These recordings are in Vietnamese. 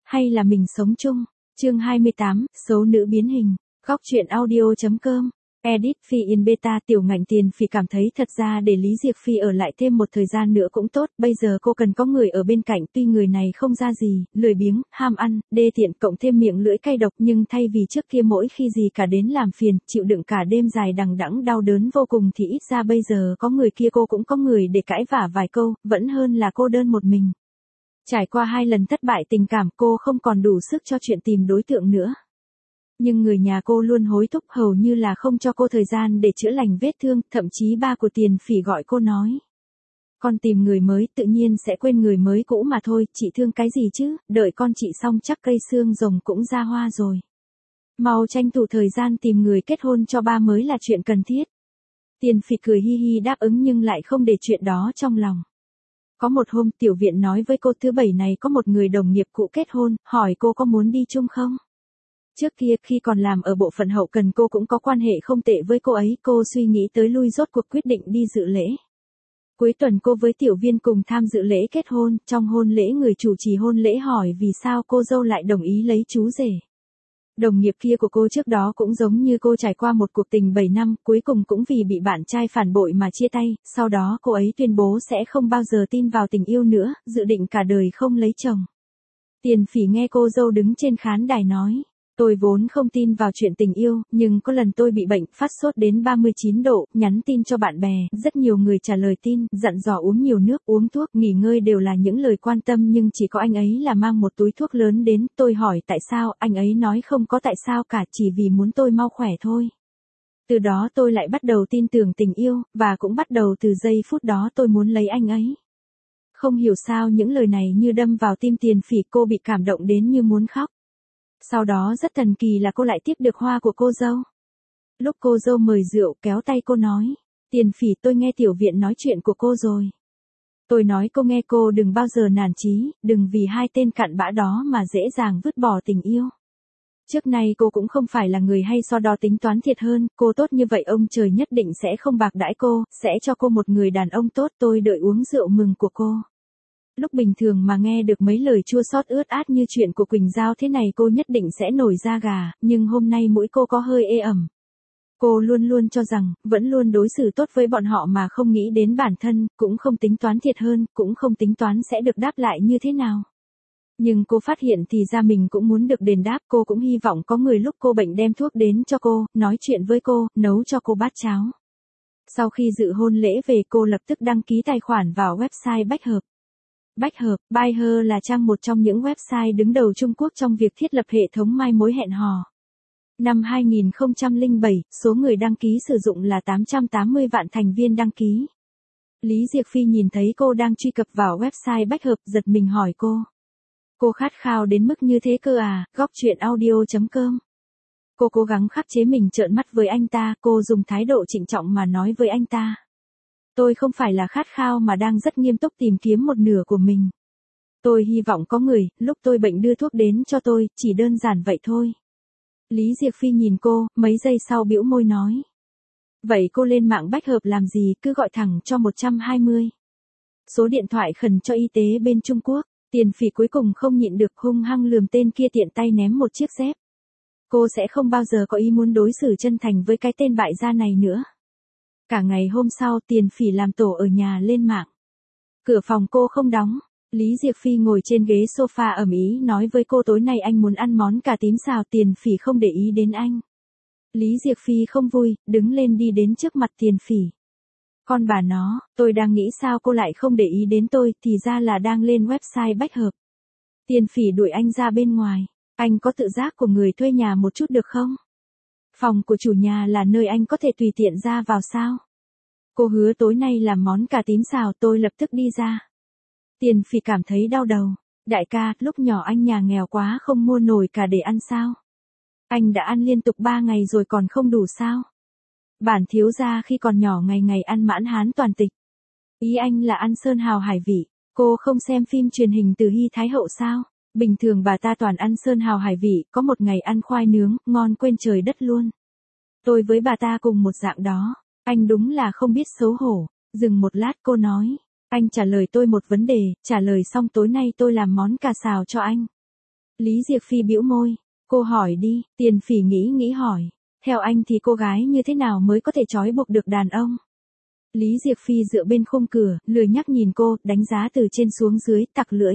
hay là mình sống chung? Chương 28, xấu nữ biến hình. Góc truyện audio.com. Edit Phi in beta. Tiểu Ngạnh Tiền Phỉ cảm thấy thật ra để Lý Diệc Phi ở lại thêm một thời gian nữa cũng tốt, bây giờ cô cần có người ở bên cạnh, tuy người này không ra gì, lười biếng, ham ăn, đê tiện cộng thêm miệng lưỡi cay độc, nhưng thay vì trước kia mỗi khi gì cả đến làm phiền, chịu đựng cả đêm dài đằng đẵng đau đớn vô cùng thì ít ra bây giờ có người kia cô cũng có người để cãi vả vài câu, vẫn hơn là cô đơn một mình. Trải qua 2 lần thất bại tình cảm, cô không còn đủ sức cho chuyện tìm đối tượng nữa. Nhưng người nhà cô luôn hối thúc, hầu như là không cho cô thời gian để chữa lành vết thương, thậm chí ba của Tiền Phỉ gọi cô nói: con tìm người mới tự nhiên sẽ quên người mới cũ mà thôi, chị thương cái gì chứ, đợi con chị xong chắc cây xương rồng cũng ra hoa rồi. Mau tranh thủ thời gian tìm người kết hôn cho ba mới là chuyện cần thiết. Tiền Phỉ cười hi hi đáp ứng nhưng lại không để chuyện đó trong lòng. Có một hôm tiểu viện nói với cô thứ bảy này có một người đồng nghiệp cũ kết hôn, hỏi cô có muốn đi chung không? Trước kia khi còn làm ở bộ phận hậu cần cô cũng có quan hệ không tệ với cô ấy, cô suy nghĩ tới lui rốt cuộc quyết định đi dự lễ. Cuối tuần cô với tiểu viên cùng tham dự lễ kết hôn, trong hôn lễ người chủ trì hôn lễ hỏi vì sao cô dâu lại đồng ý lấy chú rể. Đồng nghiệp kia của cô trước đó cũng giống như cô trải qua một cuộc tình 7 năm, cuối cùng cũng vì bị bạn trai phản bội mà chia tay, sau đó cô ấy tuyên bố sẽ không bao giờ tin vào tình yêu nữa, dự định cả đời không lấy chồng. Tiền Phỉ nghe cô dâu đứng trên khán đài nói: tôi vốn không tin vào chuyện tình yêu, nhưng có lần tôi bị bệnh, phát sốt đến 39 độ, nhắn tin cho bạn bè, rất nhiều người trả lời tin, dặn dò uống nhiều nước, uống thuốc, nghỉ ngơi đều là những lời quan tâm nhưng chỉ có anh ấy là mang một túi thuốc lớn đến, tôi hỏi tại sao, anh ấy nói không có tại sao cả, chỉ vì muốn tôi mau khỏe thôi. Từ đó tôi lại bắt đầu tin tưởng tình yêu, và cũng bắt đầu từ giây phút đó tôi muốn lấy anh ấy. Không hiểu sao những lời này như đâm vào tim Tiền Phỉ, cô bị cảm động đến như muốn khóc. Sau đó rất thần kỳ là cô lại tiếp được hoa của cô dâu. Lúc cô dâu mời rượu kéo tay cô nói: Tiền Phỉ, tôi nghe tiểu viện nói chuyện của cô rồi. Tôi nói cô nghe, cô đừng bao giờ nản chí, đừng vì 2 tên cặn bã đó mà dễ dàng vứt bỏ tình yêu. Trước nay cô cũng không phải là người hay so đo tính toán thiệt hơn, cô tốt như vậy ông trời nhất định sẽ không bạc đãi cô, sẽ cho cô một người đàn ông tốt, tôi đợi uống rượu mừng của cô. Lúc bình thường mà nghe được mấy lời chua xót ướt át như chuyện của Quỳnh Giao thế này cô nhất định sẽ nổi da gà, nhưng hôm nay mũi cô có hơi ê ẩm. Cô luôn luôn cho rằng, vẫn luôn đối xử tốt với bọn họ mà không nghĩ đến bản thân, cũng không tính toán thiệt hơn, cũng không tính toán sẽ được đáp lại như thế nào. Nhưng cô phát hiện thì ra mình cũng muốn được đền đáp, cô cũng hy vọng có người lúc cô bệnh đem thuốc đến cho cô, nói chuyện với cô, nấu cho cô bát cháo. Sau khi dự hôn lễ về cô lập tức đăng ký tài khoản vào website Bách Hợp. Bách Hợp, Buy Her là một trong những website đứng đầu Trung Quốc trong việc thiết lập hệ thống mai mối hẹn hò. Năm 2007, số người đăng ký sử dụng là 880 vạn thành viên đăng ký. Lý Diệc Phi nhìn thấy cô đang truy cập vào website Bách Hợp, giật mình hỏi cô: cô khát khao đến mức như thế cơ à? Góc truyện audio.com. Cô cố gắng khắc chế mình trợn mắt với anh ta, cô dùng thái độ trịnh trọng mà nói với anh ta: tôi không phải là khát khao mà đang rất nghiêm túc tìm kiếm một nửa của mình. Tôi hy vọng có người, lúc tôi bệnh đưa thuốc đến cho tôi, chỉ đơn giản vậy thôi. Lý Diệc Phi nhìn cô, mấy giây sau bĩu môi nói: vậy cô lên mạng Bách Hợp làm gì, cứ gọi thẳng cho 120. Số điện thoại khẩn cho y tế bên Trung Quốc. Tiền Phỉ cuối cùng không nhịn được, hung hăng lườm tên kia, tiện tay ném một chiếc dép. Cô sẽ không bao giờ có ý muốn đối xử chân thành với cái tên bại gia này nữa. Cả ngày hôm sau Tiền Phỉ làm tổ ở nhà lên mạng. Cửa phòng cô không đóng. Lý Diệc Phi ngồi trên ghế sofa ầm ĩ nói với cô tối nay anh muốn ăn món cà tím xào. Tiền Phỉ không để ý đến anh. Lý Diệc Phi không vui, đứng lên đi đến trước mặt Tiền Phỉ. Con bà nó, tôi đang nghĩ sao cô lại không để ý đến tôi, thì ra là đang lên website Bách Hợp. Tiền Phỉ đuổi anh ra bên ngoài. Anh có tự giác của người thuê nhà một chút được không? Phòng của chủ nhà là nơi anh có thể tùy tiện ra vào sao? Cô hứa tối nay làm món cà tím xào, tôi lập tức đi ra. Tiền Phỉ cảm thấy đau đầu. Đại ca, lúc nhỏ anh nhà nghèo quá không mua nổi cả để ăn sao? Anh đã ăn liên tục 3 ngày rồi còn không đủ sao? Bản thiếu gia khi còn nhỏ ngày ngày ăn mãn hán toàn tịch. Ý anh là ăn sơn hào hải vị. Cô không xem phim truyền hình từ Hy Thái Hậu sao? Bình thường bà ta toàn ăn sơn hào hải vị, có một ngày ăn khoai nướng, ngon quên trời đất luôn. Tôi với bà ta cùng một dạng đó. Anh đúng là không biết xấu hổ. Dừng một lát cô nói: anh trả lời tôi một vấn đề, trả lời xong tối nay tôi làm món cà xào cho anh. Lý Diệc Phi bĩu môi. Cô hỏi đi, Tiền Phỉ nghĩ nghĩ hỏi. Theo anh thì cô gái như thế nào mới có thể trói buộc được đàn ông? Lý Diệc Phi dựa bên khung cửa, lười nhắc nhìn cô, đánh giá từ trên xuống dưới, tặc lưỡi.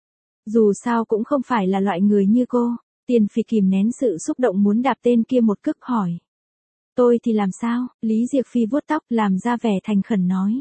Dù sao cũng không phải là loại người như cô. Tiền Phỉ kìm nén sự xúc động muốn đạp tên kia một cước hỏi. Tôi thì làm sao? Lý Diệc Phi vuốt tóc làm ra vẻ thành khẩn nói.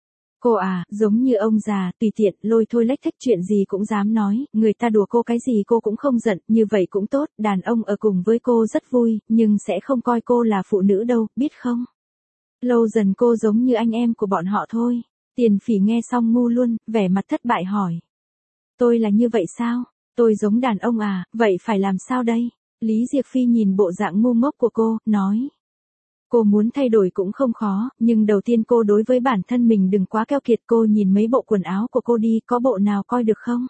Cô à, giống như ông già, tùy tiện, lôi thôi lách thách chuyện gì cũng dám nói, người ta đùa cô cái gì cô cũng không giận, như vậy cũng tốt, đàn ông ở cùng với cô rất vui, nhưng sẽ không coi cô là phụ nữ đâu, biết không? Lâu dần cô giống như anh em của bọn họ thôi. Tiền Phỉ nghe xong ngu luôn, vẻ mặt thất bại hỏi. Tôi là như vậy sao? Tôi giống đàn ông à, vậy phải làm sao đây? Lý Diệc Phi nhìn bộ dạng ngu ngốc của cô, nói. Cô muốn thay đổi cũng không khó, nhưng đầu tiên cô đối với bản thân mình đừng quá keo kiệt. Cô nhìn mấy bộ quần áo của cô đi, có bộ nào coi được không?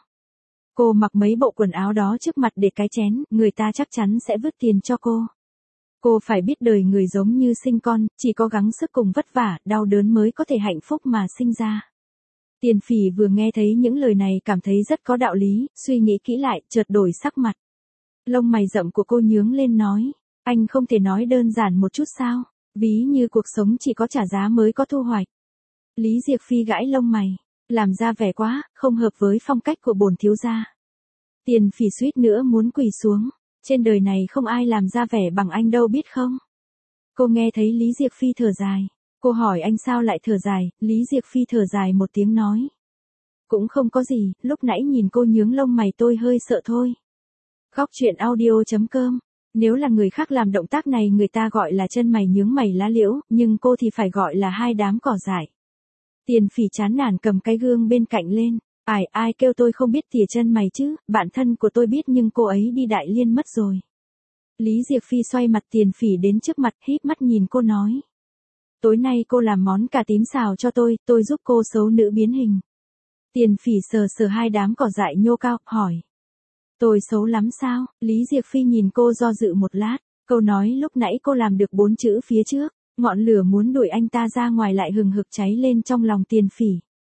Cô mặc mấy bộ quần áo đó trước mặt để cái chén, người ta chắc chắn sẽ vứt tiền cho cô. Cô phải biết đời người giống như sinh con, chỉ có gắng sức cùng vất vả, đau đớn mới có thể hạnh phúc mà sinh ra. Tiền Phỉ vừa nghe thấy những lời này cảm thấy rất có đạo lý, suy nghĩ kỹ lại, chợt đổi sắc mặt. Lông mày rậm của cô nhướng lên nói, anh không thể nói đơn giản một chút sao? Ví như cuộc sống chỉ có trả giá mới có thu hoạch. Lý Diệc Phi gãi lông mày, làm ra vẻ quá, không hợp với phong cách của bổn thiếu gia. Tiền Phỉ suýt nữa muốn quỳ xuống, trên đời này không ai làm ra vẻ bằng anh đâu biết không? Cô nghe thấy Lý Diệc Phi thở dài, cô hỏi anh sao lại thở dài, Lý Diệc Phi thở dài một tiếng nói. Cũng không có gì, lúc nãy nhìn cô nhướng lông mày tôi hơi sợ thôi. Góc truyện audio.com. Nếu là người khác làm động tác này người ta gọi là chân mày nhướng mày lá liễu, nhưng cô thì phải gọi là hai đám cỏ dại. Tiền Phỉ chán nản cầm cái gương bên cạnh lên. Ai kêu tôi không biết tỉa chân mày chứ, bạn thân của tôi biết nhưng cô ấy đi Đại Liên mất rồi. Lý Diệc Phi xoay mặt Tiền Phỉ đến trước mặt híp mắt nhìn cô nói. Tối nay cô làm món cà tím xào cho tôi giúp cô xấu nữ biến hình. Tiền Phỉ sờ sờ hai đám cỏ dại nhô cao, hỏi. Tôi xấu lắm sao? Lý Diệc Phi nhìn cô do dự một lát, câu nói lúc nãy cô làm được 4 chữ phía trước, ngọn lửa muốn đuổi anh ta ra ngoài lại hừng hực cháy lên trong lòng Tiền Phỉ.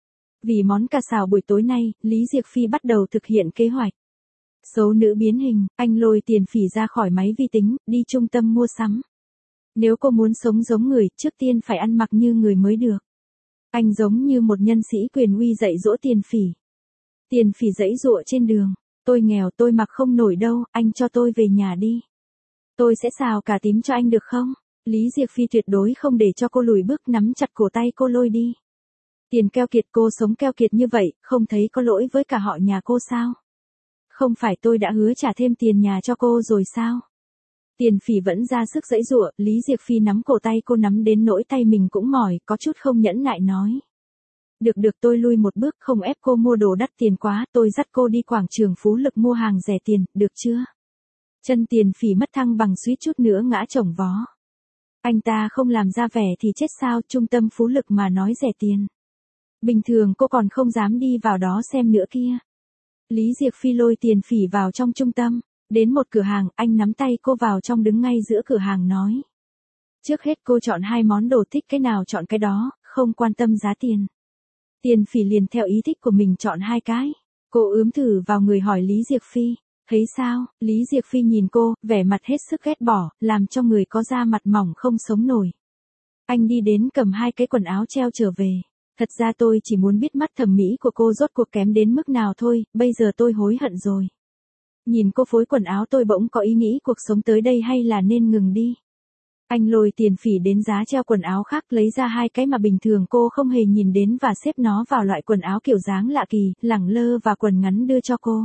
Vì món cà xào buổi tối nay, Lý Diệc Phi bắt đầu thực hiện kế hoạch. Xấu nữ biến hình, anh lôi Tiền Phỉ ra khỏi máy vi tính, đi trung tâm mua sắm. Nếu cô muốn sống giống người, trước tiên phải ăn mặc như người mới được. Anh giống như một nhân sĩ quyền uy dạy dỗ Tiền Phỉ. Tiền Phỉ giãy giụa trên đường. Tôi nghèo tôi mặc không nổi đâu, anh cho tôi về nhà đi. Tôi sẽ xào cà tím cho anh được không? Lý Diệc Phi tuyệt đối không để cho cô lùi bước, nắm chặt cổ tay cô lôi đi. Tiền keo kiệt, cô sống keo kiệt như vậy, không thấy có lỗi với cả họ nhà cô sao? Không phải tôi đã hứa trả thêm tiền nhà cho cô rồi sao? Tiền Phỉ vẫn ra sức giãy giụa, Lý Diệc Phi nắm cổ tay cô nắm đến nỗi tay mình cũng mỏi, có chút không nhẫn nại nói. Được tôi lui một bước, không ép cô mua đồ đắt tiền quá, tôi dắt cô đi quảng trường Phú Lực mua hàng rẻ tiền, được chưa? Chân Tiền Phỉ mất thăng bằng suýt chút nữa ngã chồng vó. Anh ta không làm ra vẻ thì chết sao, trung tâm Phú Lực mà nói rẻ tiền. Bình thường cô còn không dám đi vào đó xem nữa kia. Lý Diệc Phi lôi Tiền Phỉ vào trong trung tâm, đến một cửa hàng, anh nắm tay cô vào trong đứng ngay giữa cửa hàng nói. Trước hết cô chọn 2 món đồ, thích cái nào chọn cái đó, không quan tâm giá tiền. Tiền Phỉ liền theo ý thích của mình chọn 2 cái. Cô ướm thử vào người hỏi Lý Diệc Phi, thấy sao? Lý Diệc Phi nhìn cô, vẻ mặt hết sức ghét bỏ, làm cho người có da mặt mỏng không sống nổi. Anh đi đến cầm 2 cái quần áo treo trở về. Thật ra tôi chỉ muốn biết mắt thẩm mỹ của cô rốt cuộc kém đến mức nào thôi, bây giờ tôi hối hận rồi. Nhìn cô phối quần áo tôi bỗng có ý nghĩ cuộc sống tới đây hay là nên ngừng đi. Anh lôi Tiền Phỉ đến giá treo quần áo khác, lấy ra 2 cái mà bình thường cô không hề nhìn đến và xếp nó vào loại quần áo kiểu dáng lạ kỳ, lẳng lơ và quần ngắn đưa cho cô.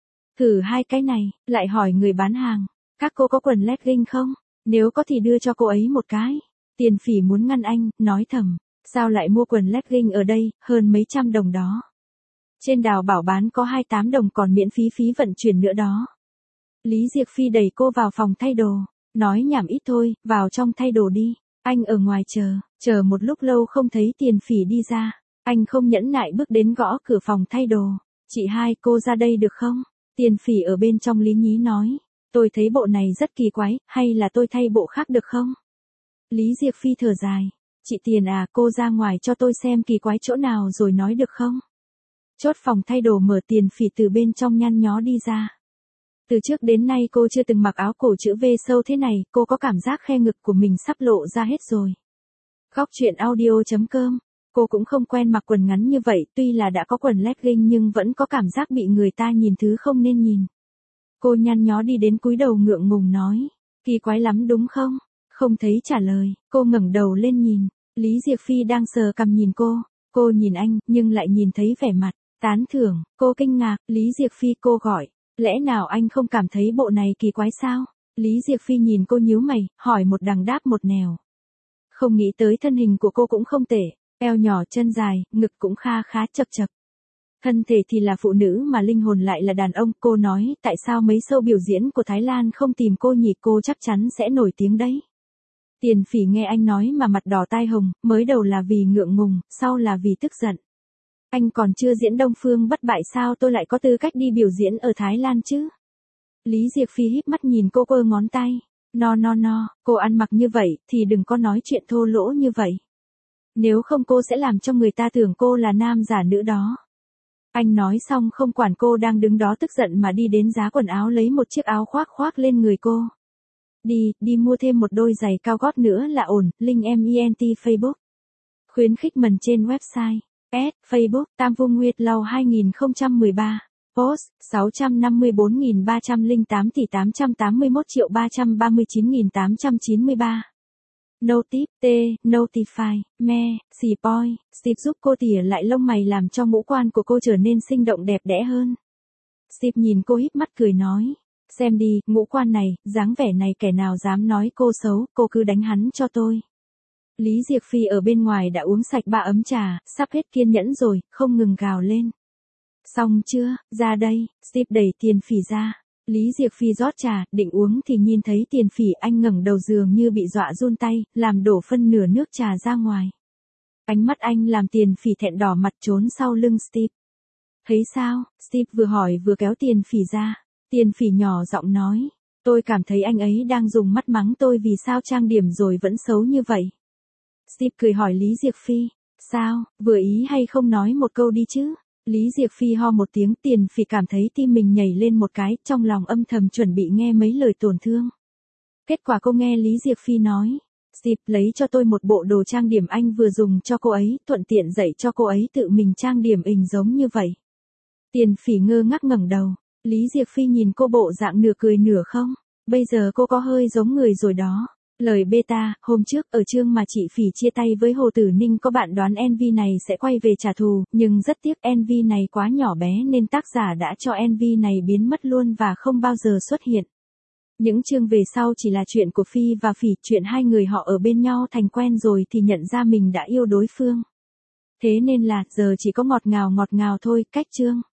Thử 2 cái này, lại hỏi người bán hàng, các cô có quần legging không? Nếu có thì đưa cho cô ấy một cái. Tiền Phỉ muốn ngăn anh, nói thầm, sao lại mua quần legging ở đây, hơn mấy trăm đồng đó. Trên Đào Bảo bán có 28 đồng còn miễn phí vận chuyển nữa đó. Lý Diệc Phi đẩy cô vào phòng thay đồ. Nói nhảm ít thôi, vào trong thay đồ đi. Anh ở ngoài chờ một lúc lâu không thấy Tiền Phỉ đi ra. Anh không nhẫn nại bước đến gõ cửa phòng thay đồ. Chị hai, cô ra đây được không? Tiền Phỉ ở bên trong lý nhí nói. Tôi thấy bộ này rất kỳ quái, hay là tôi thay bộ khác được không? Lý Diệc Phi thở dài. Chị Tiền à, cô ra ngoài cho tôi xem kỳ quái chỗ nào rồi nói được không? Chốt phòng thay đồ mở, Tiền Phỉ từ bên trong nhăn nhó đi ra. Từ trước đến nay cô chưa từng mặc áo cổ chữ V sâu thế này, cô có cảm giác khe ngực của mình sắp lộ ra hết rồi. Góc chuyện audio.com. Cô cũng không quen mặc quần ngắn như vậy, tuy là đã có quần legging nhưng vẫn có cảm giác bị người ta nhìn thứ không nên nhìn. Cô nhăn nhó đi đến cúi đầu ngượng ngùng nói, kỳ quái lắm đúng không? Không thấy trả lời, cô ngẩng đầu lên nhìn, Lý Diệc Phi đang sờ cằm nhìn cô nhìn anh, nhưng lại nhìn thấy vẻ mặt tán thưởng, cô kinh ngạc, Lý Diệc Phi cô gọi, lẽ nào anh không cảm thấy bộ này kỳ quái sao? Lý Diệc Phi nhìn cô nhíu mày, hỏi một đằng đáp một nẻo. Không nghĩ tới thân hình của cô cũng không tệ, eo nhỏ chân dài, ngực cũng khá chật chật. Thân thể thì là phụ nữ mà linh hồn lại là đàn ông, cô nói, tại sao mấy show biểu diễn của Thái Lan không tìm cô nhỉ, cô chắc chắn sẽ nổi tiếng đấy. Tiền Phỉ nghe anh nói mà mặt đỏ tai hồng, mới đầu là vì ngượng ngùng, sau là vì tức giận. Anh còn chưa diễn Đông Phương Bất Bại sao tôi lại có tư cách đi biểu diễn ở Thái Lan chứ? Lý Diệc Phi híp mắt nhìn cô quơ ngón tay. No, cô ăn mặc như vậy thì đừng có nói chuyện thô lỗ như vậy. Nếu không cô sẽ làm cho người ta tưởng cô là nam giả nữ đó. Anh nói xong không quản cô đang đứng đó tức giận mà đi đến giá quần áo lấy một chiếc áo khoác lên người cô. Đi mua thêm một đôi giày cao gót nữa là ổn, link MENT Facebook. Khuyến khích mần trên website. Facebook, Tam Vung Nguyệt Lầu 2013. Post, 654.308 tỷ 881.339.893. Notif, Notify, Point, Steve giúp cô tỉa lại lông mày làm cho ngũ quan của cô trở nên sinh động đẹp đẽ hơn. Steve nhìn cô híp mắt cười nói, xem đi, ngũ quan này, dáng vẻ này kẻ nào dám nói cô xấu, cô cứ đánh hắn cho tôi. Lý Diệc Phi ở bên ngoài đã uống sạch 3 ấm trà, sắp hết kiên nhẫn rồi, không ngừng gào lên. Xong chưa, ra đây, Steve đẩy Tiền Phỉ ra. Lý Diệc Phi rót trà, định uống thì nhìn thấy Tiền Phỉ, anh ngẩng đầu dường như bị dọa run tay, làm đổ phân nửa nước trà ra ngoài. Ánh mắt anh làm Tiền Phỉ thẹn đỏ mặt trốn sau lưng Steve. Thấy sao? Steve vừa hỏi vừa kéo Tiền Phỉ ra. Tiền Phỉ nhỏ giọng nói, tôi cảm thấy anh ấy đang dùng mắt mắng tôi vì sao trang điểm rồi vẫn xấu như vậy. Steve cười hỏi Lý Diệc Phi, sao, vừa ý hay không nói một câu đi chứ? Lý Diệc Phi ho một tiếng, Tiền Phỉ cảm thấy tim mình nhảy lên một cái, trong lòng âm thầm chuẩn bị nghe mấy lời tổn thương. Kết quả cô nghe Lý Diệc Phi nói, Steve lấy cho tôi một bộ đồ trang điểm anh vừa dùng cho cô ấy, thuận tiện dạy cho cô ấy tự mình trang điểm hình giống như vậy. Tiền Phỉ ngơ ngác ngẩng đầu, Lý Diệc Phi nhìn cô bộ dạng nửa cười nửa không, bây giờ cô có hơi giống người rồi đó. Lời beta, hôm trước ở chương mà chị Phỉ chia tay với Hồ Tử Ninh có bạn đoán MV này sẽ quay về trả thù, nhưng rất tiếc MV này quá nhỏ bé nên tác giả đã cho MV này biến mất luôn và không bao giờ xuất hiện. Những chương về sau chỉ là chuyện của Phi và Phỉ, chuyện hai người họ ở bên nhau thành quen rồi thì nhận ra mình đã yêu đối phương. Thế nên là giờ chỉ có ngọt ngào thôi, cách chương.